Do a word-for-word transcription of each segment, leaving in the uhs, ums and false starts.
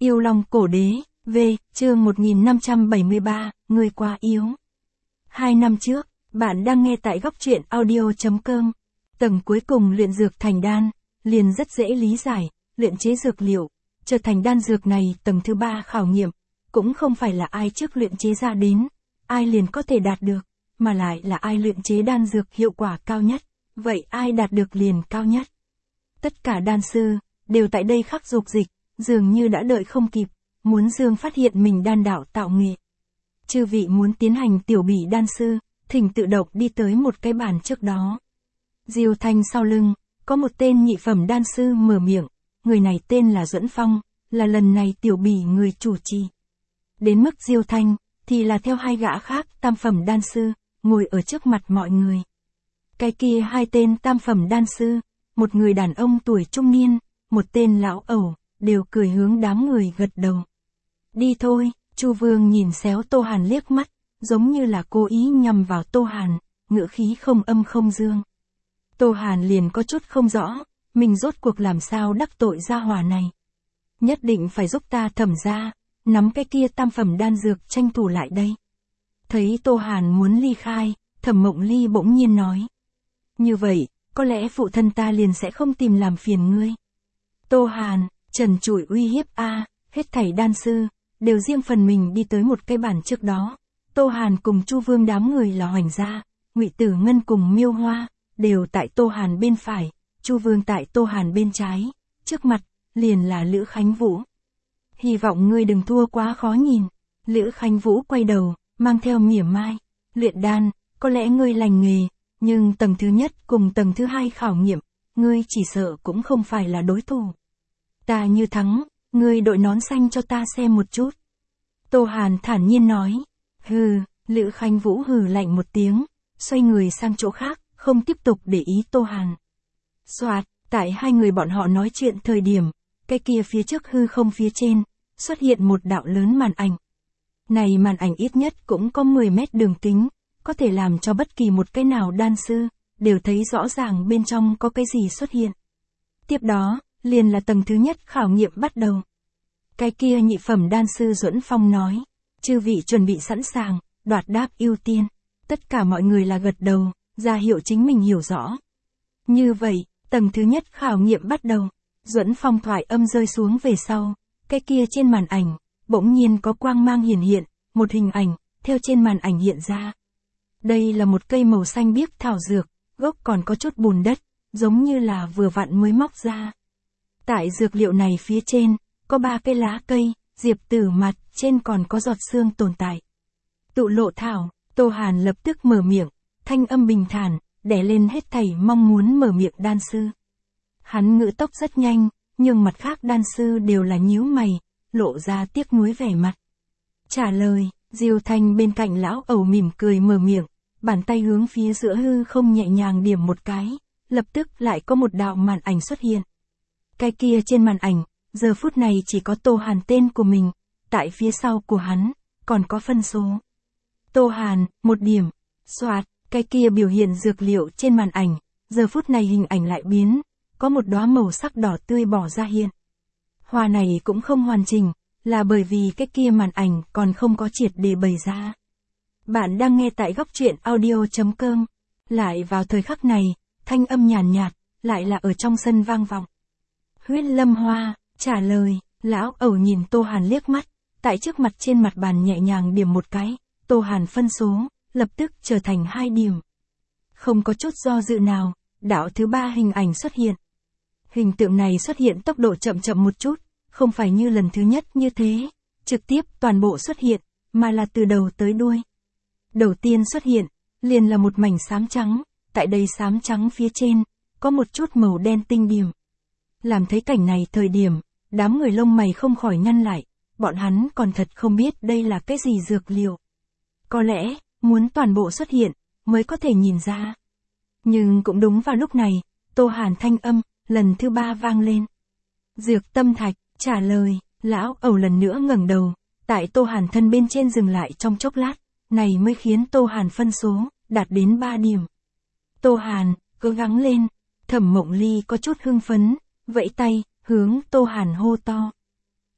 Yêu Long Cổ Đế, V, chương một nghìn năm trăm bảy mươi ba, Người quá yếu. Hai năm trước, bạn đang nghe tại góc truyện audio.com. Tầng cuối cùng luyện dược thành đan, liền rất dễ lý giải, luyện chế dược liệu, trở thành đan dược này tầng thứ ba khảo nghiệm, cũng không phải là ai trước luyện chế ra đến, ai liền có thể đạt được, mà lại là ai luyện chế đan dược hiệu quả cao nhất, vậy ai đạt được liền cao nhất. Tất cả đan sư, đều tại đây khắc dục dịch, dường như đã đợi không kịp, muốn Dương phát hiện mình đan đạo tạo nghệ. Chư vị muốn tiến hành tiểu bỉ đan sư, thỉnh tự động đi tới một cái bàn trước đó. Diêu Thanh sau lưng, có một tên nhị phẩm đan sư mở miệng, người này tên là Duẫn Phong, là lần này tiểu bỉ người chủ trì. Đến mức Diêu Thanh, thì là theo hai gã khác tam phẩm đan sư, ngồi ở trước mặt mọi người. Cái kia hai tên tam phẩm đan sư, một người đàn ông tuổi trung niên, một tên lão ẩu, đều cười hướng đám người gật đầu. Đi thôi, Chu Vương nhìn xéo Tô Hàn liếc mắt, giống như là cố ý nhằm vào Tô Hàn, ngữ khí không âm không dương. Tô Hàn liền có chút không rõ, mình rốt cuộc làm sao đắc tội gia hỏa này. Nhất định phải giúp ta thẩm ra, nắm cái kia tam phẩm đan dược tranh thủ lại đây. Thấy Tô Hàn muốn ly khai, Thẩm Mộng Ly bỗng nhiên nói. Như vậy, có lẽ phụ thân ta liền sẽ không tìm làm phiền ngươi. Tô Hàn, trần trụi uy hiếp a, hết thảy đan sư, đều riêng phần mình đi tới một cái bàn trước đó. Tô Hàn cùng Chu Vương đám người là Hoành gia, Ngụy Tử Ngân cùng Miêu Hoa, đều tại Tô Hàn bên phải, Chu Vương tại Tô Hàn bên trái, trước mặt, liền là Lữ Khánh Vũ. Hy vọng ngươi đừng thua quá khó nhìn. Lữ Khánh Vũ quay đầu, mang theo mỉa mai, luyện đan, có lẽ ngươi lành nghề, nhưng tầng thứ nhất cùng tầng thứ hai khảo nghiệm, ngươi chỉ sợ cũng không phải là đối thủ. Ta như thắng, ngươi đội nón xanh cho ta xem một chút. Tô Hàn thản nhiên nói. Hừ, Lữ Khánh Vũ hừ lạnh một tiếng, xoay người sang chỗ khác, không tiếp tục để ý Tô Hàn. Soạt, tại hai người bọn họ nói chuyện thời điểm, cái kia phía trước hư không phía trên, xuất hiện một đạo lớn màn ảnh. Này màn ảnh ít nhất cũng có mười mét đường kính, có thể làm cho bất kỳ một cái nào đan sư, đều thấy rõ ràng bên trong có cái gì xuất hiện. Tiếp đó, liền là tầng thứ nhất khảo nghiệm bắt đầu. Cái kia nhị phẩm đan sư Duẫn Phong nói, chư vị chuẩn bị sẵn sàng, đoạt đáp ưu tiên. Tất cả mọi người là gật đầu, ra hiệu chính mình hiểu rõ. Như vậy, tầng thứ nhất khảo nghiệm bắt đầu. Duẫn Phong thoại âm rơi xuống về sau, cái kia trên màn ảnh, bỗng nhiên có quang mang hiển hiện, một hình ảnh, theo trên màn ảnh hiện ra. Đây là một cây màu xanh biếc thảo dược, gốc còn có chút bùn đất, giống như là vừa vặn mới móc ra. Tại dược liệu này phía trên, có ba cây lá cây, diệp tử mặt, trên còn có giọt xương tồn tại. Tụ lộ thảo, Tô Hàn lập tức mở miệng, thanh âm bình thản, đè lên hết thảy mong muốn mở miệng đan sư. Hắn ngữ tốc rất nhanh, nhưng mặt khác đan sư đều là nhíu mày, lộ ra tiếc nuối vẻ mặt. Trả lời, Diêu Thanh bên cạnh lão ẩu mỉm cười mở miệng, bàn tay hướng phía giữa hư không nhẹ nhàng điểm một cái, lập tức lại có một đạo màn ảnh xuất hiện. Cái kia trên màn ảnh, giờ phút này chỉ có Tô Hàn tên của mình, tại phía sau của hắn, còn có phân số. Tô Hàn, một điểm, soạt, cái kia biểu hiện dược liệu trên màn ảnh, giờ phút này hình ảnh lại biến, có một đóa màu sắc đỏ tươi bỏ ra hiện. Hoa này cũng không hoàn chỉnh, là bởi vì cái kia màn ảnh còn không có triệt để bày ra. Bạn đang nghe tại góc truyện audio.com. Lại vào thời khắc này, thanh âm nhàn nhạt, nhạt, lại là ở trong sân vang vọng. Huyết Lâm Hoa, trả lời, lão ẩu nhìn Tô Hàn liếc mắt, tại trước mặt trên mặt bàn nhẹ nhàng điểm một cái, Tô Hàn phân số, lập tức trở thành hai điểm. Không có chút do dự nào, đạo thứ ba hình ảnh xuất hiện. Hình tượng này xuất hiện tốc độ chậm chậm một chút, không phải như lần thứ nhất như thế, trực tiếp toàn bộ xuất hiện, mà là từ đầu tới đuôi. Đầu tiên xuất hiện, liền là một mảnh xám trắng, tại đây xám trắng phía trên, có một chút màu đen tinh điểm. Làm thấy cảnh này thời điểm, đám người lông mày không khỏi nhăn lại, bọn hắn còn thật không biết đây là cái gì dược liệu. Có lẽ, muốn toàn bộ xuất hiện, mới có thể nhìn ra. Nhưng cũng đúng vào lúc này, Tô Hàn thanh âm, lần thứ ba vang lên. Dược tâm thạch, trả lời, lão ẩu lần nữa ngẩng đầu, tại Tô Hàn thân bên trên dừng lại trong chốc lát, này mới khiến Tô Hàn phân số, đạt đến ba điểm. Tô Hàn, cố gắng lên, Thẩm Mộng Ly có chút hưng phấn, vẫy tay, hướng Tô Hàn hô to.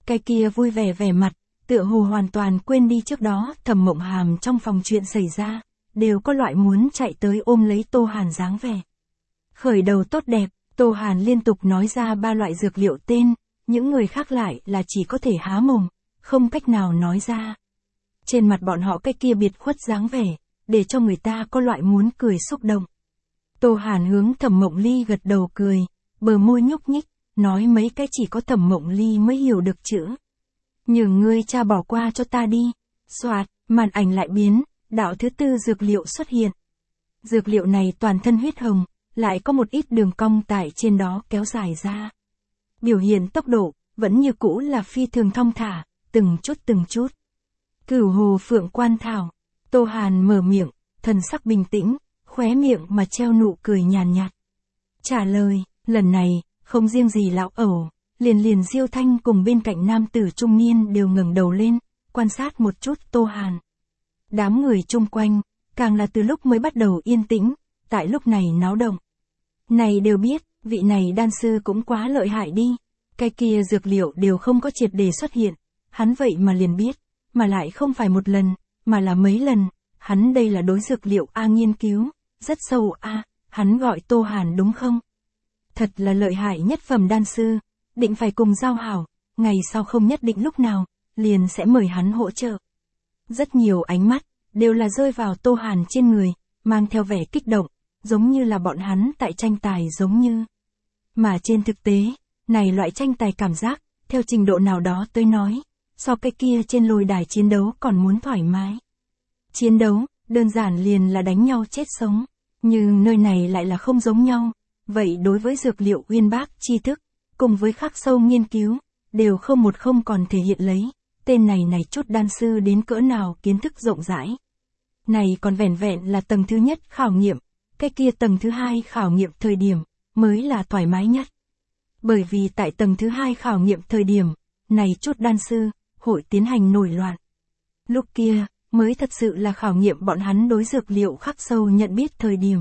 Cái kia vui vẻ vẻ mặt, tựa hồ hoàn toàn quên đi trước đó Thẩm Mộng Hàm trong phòng chuyện xảy ra, đều có loại muốn chạy tới ôm lấy Tô Hàn dáng vẻ. Khởi đầu tốt đẹp, Tô Hàn liên tục nói ra ba loại dược liệu tên, những người khác lại là chỉ có thể há mồm, không cách nào nói ra. Trên mặt bọn họ cái kia biệt khuất dáng vẻ, để cho người ta có loại muốn cười xúc động. Tô Hàn hướng Thẩm Mộng Ly gật đầu cười, bờ môi nhúc nhích, nói mấy cái chỉ có Thẩm Mộng Ly mới hiểu được chữ. Nhường ngươi cha bỏ qua cho ta đi. Soạt, màn ảnh lại biến, đạo thứ tư dược liệu xuất hiện. Dược liệu này toàn thân huyết hồng, lại có một ít đường cong tại trên đó kéo dài ra. Biểu hiện tốc độ, vẫn như cũ là phi thường thong thả, từng chút từng chút. Cửu hồ phượng quan thảo. Tô Hàn mở miệng, thần sắc bình tĩnh, khóe miệng mà treo nụ cười nhàn nhạt. Trả lời, lần này, không riêng gì lão ẩu, liền liền Diêu Thanh cùng bên cạnh nam tử trung niên đều ngẩng đầu lên, quan sát một chút Tô Hàn. Đám người chung quanh, càng là từ lúc mới bắt đầu yên tĩnh, tại lúc này náo động. Này đều biết, vị này đan sư cũng quá lợi hại đi, cái kia dược liệu đều không có triệt để xuất hiện, hắn vậy mà liền biết, mà lại không phải một lần, mà là mấy lần, hắn đây là đối dược liệu A nghiên cứu, rất sâu A, hắn gọi Tô Hàn đúng không? Thật là lợi hại nhất phẩm đan sư, định phải cùng giao hảo, ngày sau không nhất định lúc nào, liền sẽ mời hắn hỗ trợ. Rất nhiều ánh mắt, đều là rơi vào Tô Hàn trên người, mang theo vẻ kích động, giống như là bọn hắn tại tranh tài giống như. Mà trên thực tế, này loại tranh tài cảm giác, theo trình độ nào đó tôi nói, so cái kia trên lôi đài chiến đấu còn muốn thoải mái. Chiến đấu, đơn giản liền là đánh nhau chết sống, nhưng nơi này lại là không giống nhau, vậy đối với dược liệu uyên bác tri thức, cùng với khắc sâu nghiên cứu, đều không một không còn thể hiện lấy, tên này này chút đan sư đến cỡ nào kiến thức rộng rãi. Này còn vẻn vẹn là tầng thứ nhất khảo nghiệm, cái kia tầng thứ hai khảo nghiệm thời điểm, mới là thoải mái nhất. Bởi vì tại tầng thứ hai khảo nghiệm thời điểm, này chút đan sư, hội tiến hành nổi loạn. Lúc kia, mới thật sự là khảo nghiệm bọn hắn đối dược liệu khắc sâu nhận biết thời điểm.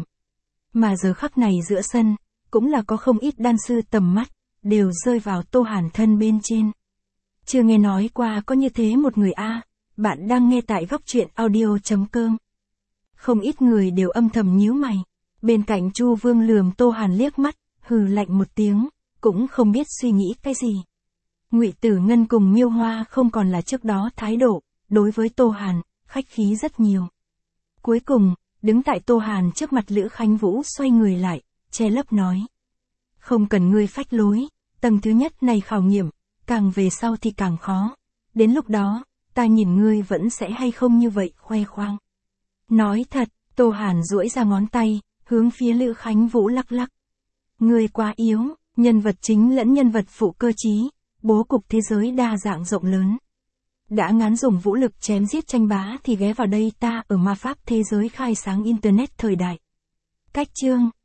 Mà giờ khắc này giữa sân, cũng là có không ít đan sư tầm mắt, đều rơi vào Tô Hàn thân bên trên. Chưa nghe nói qua có như thế một người a, bạn đang nghe tại góc truyện audio chấm com. Không ít người đều âm thầm nhíu mày, bên cạnh Chu Vương lườm Tô Hàn liếc mắt, hừ lạnh một tiếng, cũng không biết suy nghĩ cái gì. Ngụy Tử Ngân cùng Miêu Hoa không còn là trước đó thái độ, đối với Tô Hàn, khách khí rất nhiều. Cuối cùng, đứng tại Tô Hàn trước mặt Lữ Khánh Vũ xoay người lại, che lấp nói. Không cần ngươi phách lối, tầng thứ nhất này khảo nghiệm, càng về sau thì càng khó. Đến lúc đó, ta nhìn ngươi vẫn sẽ hay không như vậy khoe khoang. Nói thật, Tô Hàn duỗi ra ngón tay, hướng phía Lữ Khánh Vũ lắc lắc. Ngươi quá yếu, nhân vật chính lẫn nhân vật phụ cơ trí, bố cục thế giới đa dạng rộng lớn. Đã ngán dùng vũ lực chém giết tranh bá thì ghé vào đây ta ở ma pháp thế giới khai sáng internet thời đại. Cách chương